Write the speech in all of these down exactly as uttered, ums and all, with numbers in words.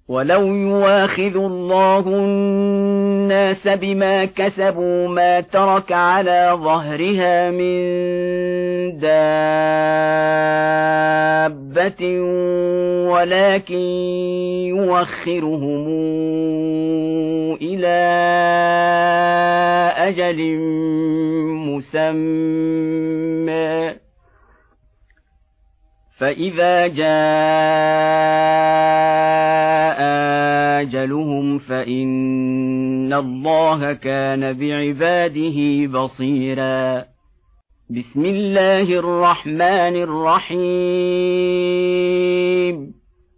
ولو يواخذ الله الناس بما كسبوا ما ترك على ظهرها من دابة ولكن يوخرهم إلى أجل مسمى فإذا جاء أجلهم فإن الله كان بعباده بصيرا. بسم الله الرحمن الرحيم.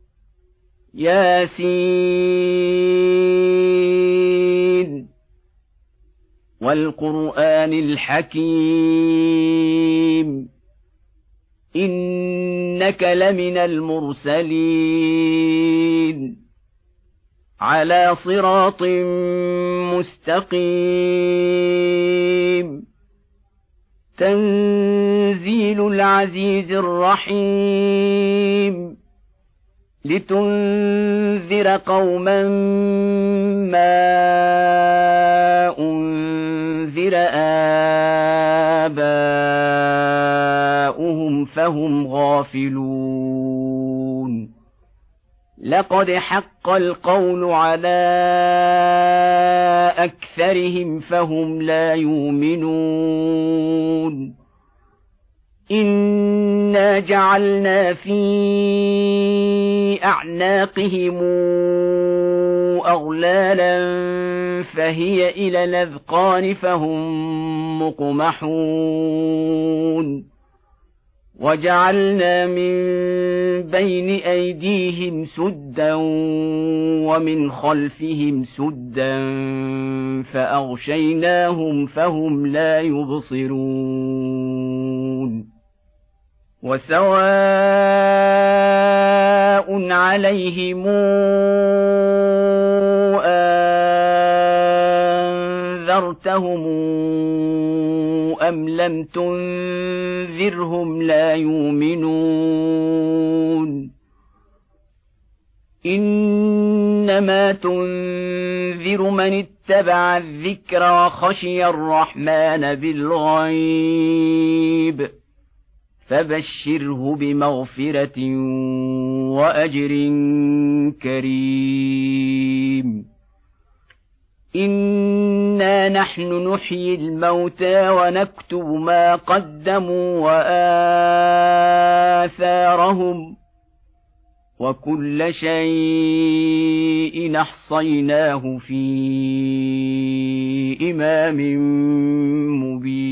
ياسين والقرآن الحكيم إنك لمن المرسلين على صراط مستقيم تنزيل العزيز الرحيم لتنذر قوما ما أنذر آباؤهم فهم غافلون لقد حق القول على أكثرهم فهم لا يؤمنون إنا جعلنا في أعناقهم أغلالا فهي إلى الأذقان فهم مقمحون وجعلنا من بين أيديهم سدا ومن خلفهم سدا فأغشيناهم فهم لا يبصرون وسواء عليهم أنذرتهم أم لم تنذرهم لا يؤمنون إنما تنذر من اتبع الذكر وخشي الرحمن بالغيب فبشره بمغفرة وأجر كريم إنا نحن نحيي الموتى ونكتب ما قدموا وآثارهم وكل شيء أحصيناه في إمام مبين.